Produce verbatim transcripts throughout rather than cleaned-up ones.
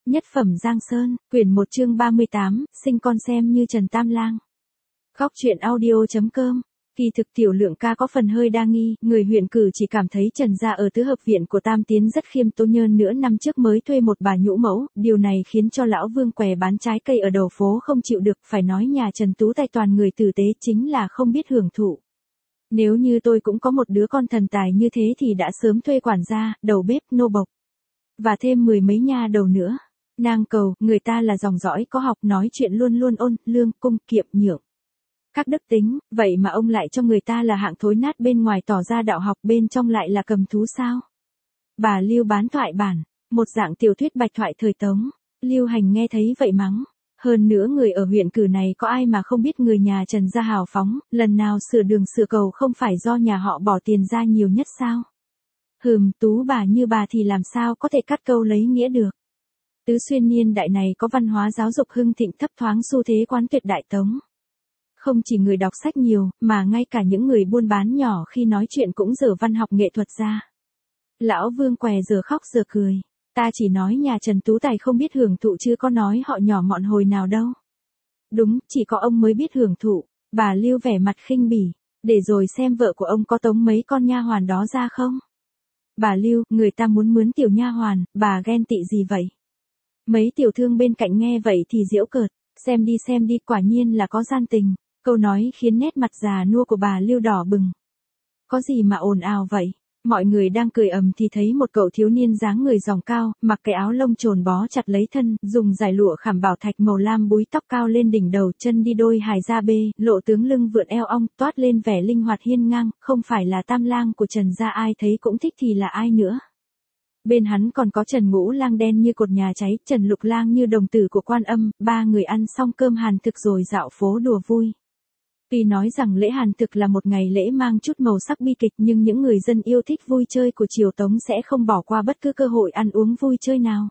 Nhất phẩm Giang Sơn, quyển một chương ba mươi tám, sinh con xem như Trần Tam Lang. Góc truyện audio.com. Kỳ thực Tiểu Lượng ca có phần hơi đa nghi, người huyện cử chỉ cảm thấy Trần gia ở tứ hợp viện của Tam Tiến rất khiêm tốn, nhơn nữa năm trước mới thuê một bà nhũ mẫu, điều này khiến cho lão Vương què bán trái cây ở đầu phố không chịu được, phải nói nhà Trần Tú Tài toàn người tử tế chính là không biết hưởng thụ. Nếu như tôi cũng có một đứa con thần tài như thế thì đã sớm thuê quản gia, đầu bếp, nô bộc. Và thêm mười mấy nha đầu nữa. Nàng cầu, người ta là dòng dõi có học, nói chuyện luôn luôn ôn, lương, cung, kiệm, nhượng. Các đức tính, vậy mà ông lại cho người ta là hạng thối nát, bên ngoài tỏ ra đạo học, bên trong lại là cầm thú sao? Bà Lưu bán thoại bản, một dạng tiểu thuyết bạch thoại thời Tống. Lưu Hành nghe thấy vậy mắng. Hơn nữa người ở huyện cử này có ai mà không biết người nhà Trần gia hào phóng, lần nào sửa đường sửa cầu không phải do nhà họ bỏ tiền ra nhiều nhất sao? Hừm, Tú bà như bà thì làm sao có thể cắt câu lấy nghĩa được. Tứ xuyên niên đại này có văn hóa giáo dục hưng thịnh, thấp thoáng xu thế quán tuyệt đại Tống. Không chỉ người đọc sách nhiều, mà ngay cả những người buôn bán nhỏ khi nói chuyện cũng dở văn học nghệ thuật ra. Lão Vương què giờ khóc giờ cười. Ta chỉ nói nhà Trần Tú Tài không biết hưởng thụ chứ có nói họ nhỏ mọn hồi nào đâu. Đúng, chỉ có ông mới biết hưởng thụ. Bà Lưu vẻ mặt khinh bỉ. Để rồi xem vợ của ông có tống mấy con nha hoàn đó ra không? Bà Lưu, người ta muốn mướn tiểu nha hoàn, bà ghen tị gì vậy? Mấy tiểu thương bên cạnh nghe vậy thì giễu cợt, xem đi xem đi, quả nhiên là có gian tình. Câu nói khiến nét mặt già nua của bà Lưu đỏ bừng. Có gì mà ồn ào vậy? Mọi người đang cười ầm thì thấy một cậu thiếu niên dáng người dòng cao, mặc cái áo lông trồn bó chặt lấy thân, dùng dải lụa khảm bảo thạch màu lam búi tóc cao lên đỉnh đầu, chân đi đôi hài da bê, lộ tướng lưng vượn eo ong, toát lên vẻ linh hoạt hiên ngang, không phải là Tam Lang của Trần gia, ai thấy cũng thích thì là ai nữa. Bên hắn còn có Trần Ngũ Lang đen như cột nhà cháy, Trần Lục Lang như đồng tử của Quan Âm, ba người ăn xong cơm hàn thực rồi dạo phố đùa vui. Tuy nói rằng lễ hàn thực là một ngày lễ mang chút màu sắc bi kịch, nhưng những người dân yêu thích vui chơi của triều Tống sẽ không bỏ qua bất cứ cơ hội ăn uống vui chơi nào.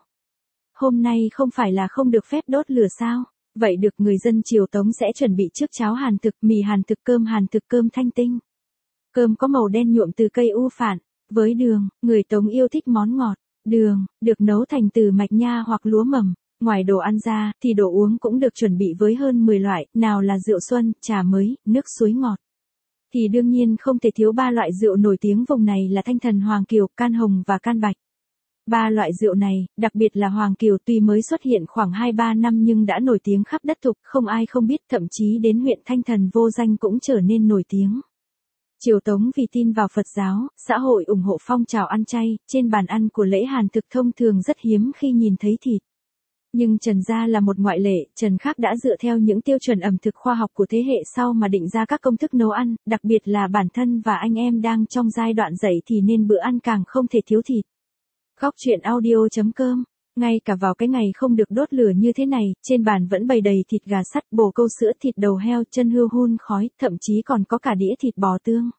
Hôm nay không phải là không được phép đốt lửa sao? Vậy được, người dân triều Tống sẽ chuẩn bị trước cháo hàn thực, mì hàn thực, cơm hàn thực, cơm thanh tinh. Cơm có màu đen nhuộm từ cây u phản, với đường, người Tống yêu thích món ngọt. Đường, được nấu thành từ mạch nha hoặc lúa mầm. Ngoài đồ ăn ra, thì đồ uống cũng được chuẩn bị với hơn mười loại, nào là rượu xuân, trà mới, nước suối ngọt. Thì đương nhiên không thể thiếu ba loại rượu nổi tiếng vùng này là Thanh Thần, Hoàng Kiều, Can Hồng và Can Bạch. Ba loại rượu này, đặc biệt là Hoàng Kiều, tuy mới xuất hiện khoảng hai ba năm nhưng đã nổi tiếng khắp đất thục, không ai không biết, thậm chí đến huyện Thanh Thần vô danh cũng trở nên nổi tiếng. Triều Tống vì tin vào Phật giáo, xã hội ủng hộ phong trào ăn chay, trên bàn ăn của lễ hàn thực thông thường rất hiếm khi nhìn thấy thịt. Nhưng Trần gia là một ngoại lệ, Trần Khắc đã dựa theo những tiêu chuẩn ẩm thực khoa học của thế hệ sau mà định ra các công thức nấu ăn, đặc biệt là bản thân và anh em đang trong giai đoạn dậy thì nên bữa ăn càng không thể thiếu thịt. Góc truyện audio.com. Ngay cả vào cái ngày không được đốt lửa như thế này, trên bàn vẫn bày đầy thịt gà sắt, bồ câu sữa, thịt đầu heo, chân hươu hun khói, thậm chí còn có cả đĩa thịt bò tương.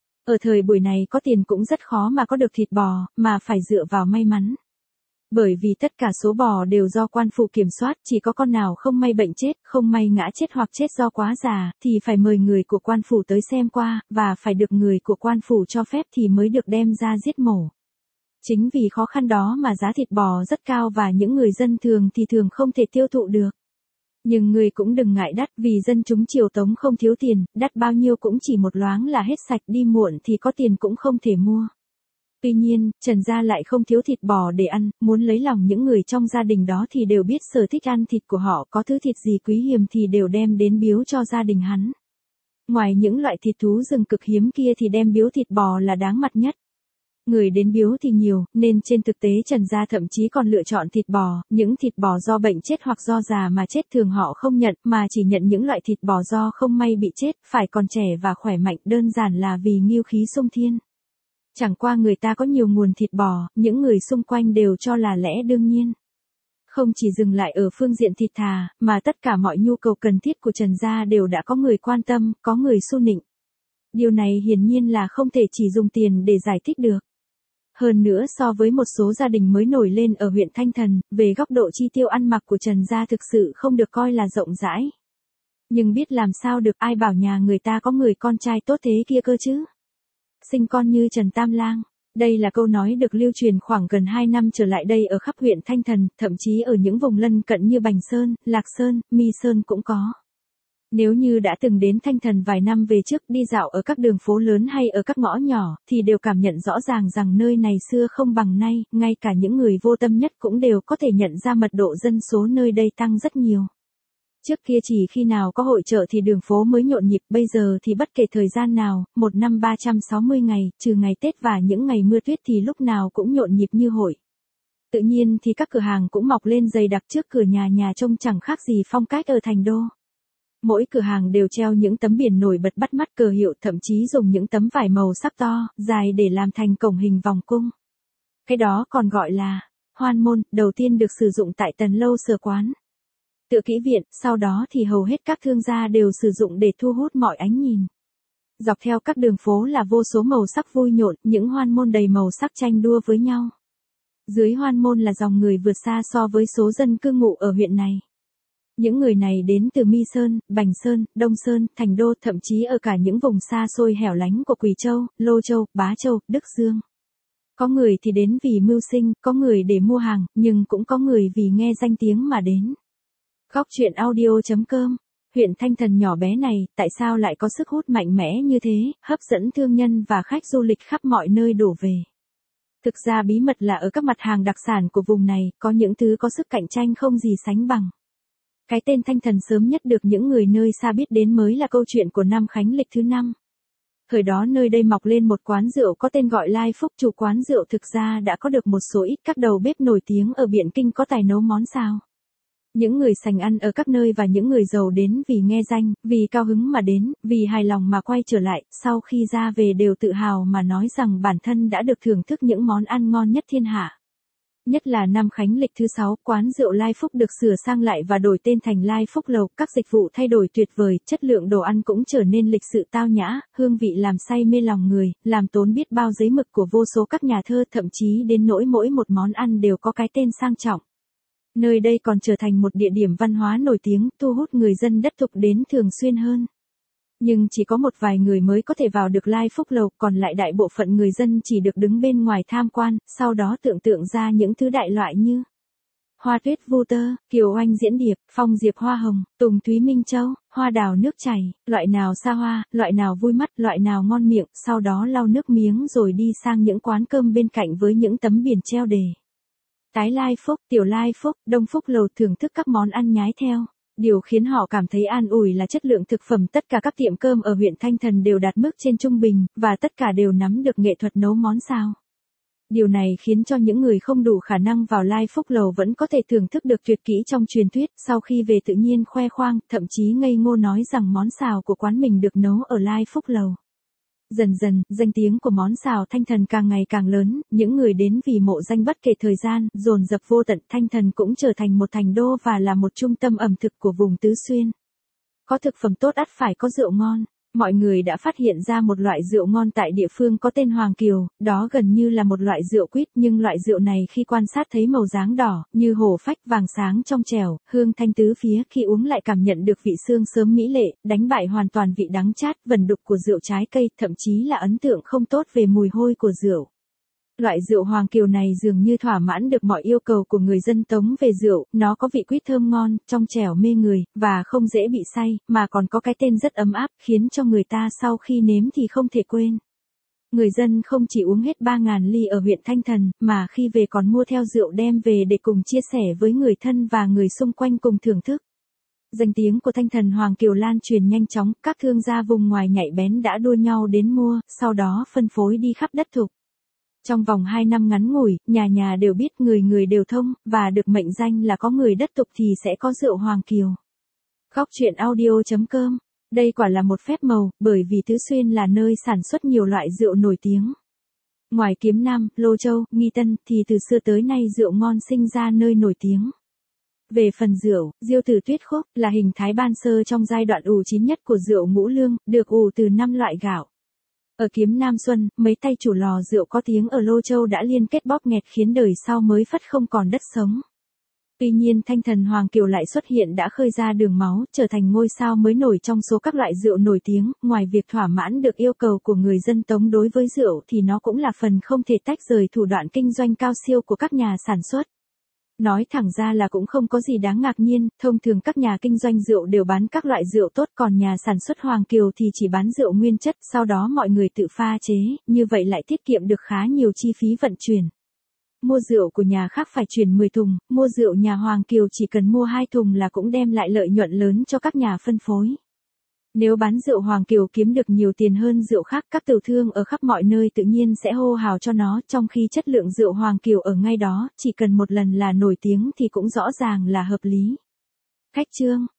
Ở thời buổi này có tiền cũng rất khó mà có được thịt bò, mà phải dựa vào may mắn. Bởi vì tất cả số bò đều do quan phủ kiểm soát, chỉ có con nào không may bệnh chết, không may ngã chết hoặc chết do quá già, thì phải mời người của quan phủ tới xem qua, và phải được người của quan phủ cho phép thì mới được đem ra giết mổ. Chính vì khó khăn đó mà giá thịt bò rất cao và những người dân thường thì thường không thể tiêu thụ được. Nhưng người cũng đừng ngại đắt, vì dân chúng triều Tống không thiếu tiền, đắt bao nhiêu cũng chỉ một loáng là hết sạch, đi muộn thì có tiền cũng không thể mua. Tuy nhiên, Trần gia lại không thiếu thịt bò để ăn, muốn lấy lòng những người trong gia đình đó thì đều biết sở thích ăn thịt của họ, có thứ thịt gì quý hiếm thì đều đem đến biếu cho gia đình hắn. Ngoài những loại thịt thú rừng cực hiếm kia thì đem biếu thịt bò là đáng mặt nhất. Người đến biếu thì nhiều, nên trên thực tế Trần gia thậm chí còn lựa chọn thịt bò, những thịt bò do bệnh chết hoặc do già mà chết thường họ không nhận, mà chỉ nhận những loại thịt bò do không may bị chết, phải còn trẻ và khỏe mạnh, đơn giản là vì ngưu khí sung thiên. Chẳng qua người ta có nhiều nguồn thịt bò, những người xung quanh đều cho là lẽ đương nhiên. Không chỉ dừng lại ở phương diện thịt thà, mà tất cả mọi nhu cầu cần thiết của Trần gia đều đã có người quan tâm, có người su nịnh. Điều này hiển nhiên là không thể chỉ dùng tiền để giải thích được. Hơn nữa so với một số gia đình mới nổi lên ở huyện Thanh Thần, về góc độ chi tiêu ăn mặc của Trần gia thực sự không được coi là rộng rãi. Nhưng biết làm sao được, ai bảo nhà người ta có người con trai tốt thế kia cơ chứ. Sinh con như Trần Tam Lang, Đây là câu nói được lưu truyền khoảng gần hai năm trở lại đây ở khắp huyện Thanh Thần, thậm chí ở những vùng lân cận như Bành Sơn, Lạc Sơn, My Sơn cũng có. Nếu như đã từng đến Thanh Thần vài năm về trước đi dạo ở các đường phố lớn hay ở các ngõ nhỏ, thì đều cảm nhận rõ ràng rằng nơi này xưa không bằng nay, ngay cả những người vô tâm nhất cũng đều có thể nhận ra mật độ dân số nơi đây tăng rất nhiều. Trước kia chỉ khi nào có hội chợ thì đường phố mới nhộn nhịp, bây giờ thì bất kể thời gian nào, một năm ba trăm sáu mươi ngày, trừ ngày Tết và những ngày mưa tuyết thì lúc nào cũng nhộn nhịp như hội. Tự nhiên thì các cửa hàng cũng mọc lên dày đặc trước cửa nhà nhà trông chẳng khác gì phong cách ở thành đô. Mỗi cửa hàng đều treo những tấm biển nổi bật bắt mắt cờ hiệu, thậm chí dùng những tấm vải màu sắc to, dài để làm thành cổng hình vòng cung. Cái đó còn gọi là hoan môn, đầu tiên được sử dụng tại Tần Lâu Sở Quán, Tựa Kỹ Viện, sau đó thì hầu hết các thương gia đều sử dụng để thu hút mọi ánh nhìn. Dọc theo các đường phố là vô số màu sắc vui nhộn, những hoan môn đầy màu sắc tranh đua với nhau. Dưới hoan môn là dòng người vượt xa so với số dân cư ngụ ở huyện này. Những người này đến từ My Sơn, Bành Sơn, Đông Sơn, Thành Đô, thậm chí ở cả những vùng xa xôi hẻo lánh của Quỳ Châu, Lô Châu, Bá Châu, Đức Dương. Có người thì đến vì mưu sinh, có người để mua hàng, nhưng cũng có người vì nghe danh tiếng mà đến. Góc truyện audio chấm com. Huyện Thanh Thần nhỏ bé này, tại sao lại có sức hút mạnh mẽ như thế, hấp dẫn thương nhân và khách du lịch khắp mọi nơi đổ về? Thực ra bí mật là ở các mặt hàng đặc sản của vùng này, có những thứ có sức cạnh tranh không gì sánh bằng. Cái tên Thanh Thần sớm nhất được những người nơi xa biết đến mới là câu chuyện của năm Khánh Lịch thứ năm. Thời đó nơi đây mọc lên một quán rượu có tên gọi Lai Phúc, chủ quán rượu thực ra đã có được một số ít các đầu bếp nổi tiếng ở Biện Kinh có tài nấu món xào. Những người sành ăn ở các nơi và những người giàu đến vì nghe danh, vì cao hứng mà đến, vì hài lòng mà quay trở lại, sau khi ra về đều tự hào mà nói rằng bản thân đã được thưởng thức những món ăn ngon nhất thiên hạ. Nhất là năm Khánh Lịch thứ sáu, quán rượu Lai Phúc được sửa sang lại và đổi tên thành Lai Phúc Lầu, các dịch vụ thay đổi tuyệt vời, chất lượng đồ ăn cũng trở nên lịch sự tao nhã, hương vị làm say mê lòng người, làm tốn biết bao giấy mực của vô số các nhà thơ, thậm chí đến nỗi mỗi một món ăn đều có cái tên sang trọng. Nơi đây còn trở thành một địa điểm văn hóa nổi tiếng, thu hút người dân đất thục đến thường xuyên hơn. Nhưng chỉ có một vài người mới có thể vào được Lai Phúc Lầu, còn lại đại bộ phận người dân chỉ được đứng bên ngoài tham quan, sau đó tưởng tượng ra những thứ đại loại như hoa tuyết vu tơ, kiều oanh diễn điệp, phong diệp hoa hồng, tùng thúy minh châu, hoa đào nước chảy, loại nào xa hoa, loại nào vui mắt, loại nào ngon miệng, sau đó lau nước miếng rồi đi sang những quán cơm bên cạnh với những tấm biển treo đề Tái Lai Phúc, Tiểu Lai Phúc, Đông Phúc Lầu thưởng thức các món ăn nhái theo. Điều khiến họ cảm thấy an ủi là chất lượng thực phẩm tất cả các tiệm cơm ở huyện Thanh Thần đều đạt mức trên trung bình, và tất cả đều nắm được nghệ thuật nấu món xào. Điều này khiến cho những người không đủ khả năng vào Lai Phúc Lầu vẫn có thể thưởng thức được tuyệt kỹ trong truyền thuyết, sau khi về tự nhiên khoe khoang, thậm chí ngây ngô nói rằng món xào của quán mình được nấu ở Lai Phúc Lầu. Dần dần, danh tiếng của món xào Thanh Thần càng ngày càng lớn, những người đến vì mộ danh bất kể thời gian, dồn dập vô tận. Thanh Thần cũng trở thành một thành đô và là một trung tâm ẩm thực của vùng Tứ Xuyên. Có thực phẩm tốt ắt phải có rượu ngon. Mọi người đã phát hiện ra một loại rượu ngon tại địa phương có tên Hoàng Kiều, đó gần như là một loại rượu quýt, nhưng loại rượu này khi quan sát thấy màu dáng đỏ, như hổ phách, vàng sáng trong trẻo, hương thanh tứ phía, khi uống lại cảm nhận được vị xương sớm mỹ lệ, đánh bại hoàn toàn vị đắng chát, vần đục của rượu trái cây, thậm chí là ấn tượng không tốt về mùi hôi của rượu. Loại rượu Hoàng Kiều này dường như thỏa mãn được mọi yêu cầu của người dân Tống về rượu, nó có vị quýt thơm ngon, trong trẻo mê người, và không dễ bị say, mà còn có cái tên rất ấm áp, khiến cho người ta sau khi nếm thì không thể quên. Người dân không chỉ uống hết ba nghìn ly ở huyện Thanh Thần, mà khi về còn mua theo rượu đem về để cùng chia sẻ với người thân và người xung quanh cùng thưởng thức. Danh tiếng của Thanh Thần Hoàng Kiều lan truyền nhanh chóng, các thương gia vùng ngoài nhạy bén đã đua nhau đến mua, sau đó phân phối đi khắp đất thục. Trong vòng hai năm ngắn ngủi, nhà nhà đều biết, người người đều thông, và được mệnh danh là có người đất thục thì sẽ có rượu Hoàng Kiều. Góc truyện audio chấm com. Đây quả là một phép màu, bởi vì Tứ Xuyên là nơi sản xuất nhiều loại rượu nổi tiếng. Ngoài Kiếm Nam, Lô Châu, Nghi Tân, thì từ xưa tới nay rượu ngon sinh ra nơi nổi tiếng. Về phần rượu, Diêu Tử Tuyết Khúc là hình thái ban sơ trong giai đoạn ủ chín nhất của rượu ngũ lương, được ủ từ năm loại gạo. Ở Kiếm Nam Xuân, mấy tay chủ lò rượu có tiếng ở Lô Châu đã liên kết bóp nghẹt khiến đời sau mới phất không còn đất sống. Tuy nhiên thanh thần Hoàng Kiều lại xuất hiện đã khơi ra đường máu, trở thành ngôi sao mới nổi trong số các loại rượu nổi tiếng, ngoài việc thỏa mãn được yêu cầu của người dân Tống đối với rượu thì nó cũng là phần không thể tách rời thủ đoạn kinh doanh cao siêu của các nhà sản xuất. Nói thẳng ra là cũng không có gì đáng ngạc nhiên, thông thường các nhà kinh doanh rượu đều bán các loại rượu tốt, còn nhà sản xuất Hoàng Kiều thì chỉ bán rượu nguyên chất, sau đó mọi người tự pha chế, như vậy lại tiết kiệm được khá nhiều chi phí vận chuyển. Mua rượu của nhà khác phải chuyển mười thùng, mua rượu nhà Hoàng Kiều chỉ cần mua hai thùng là cũng đem lại lợi nhuận lớn cho các nhà phân phối. Nếu bán rượu Hoàng Kiều kiếm được nhiều tiền hơn rượu khác, các tiểu thương ở khắp mọi nơi tự nhiên sẽ hô hào cho nó, trong khi chất lượng rượu Hoàng Kiều ở ngay đó, chỉ cần một lần là nổi tiếng thì cũng rõ ràng là hợp lý. Khách chương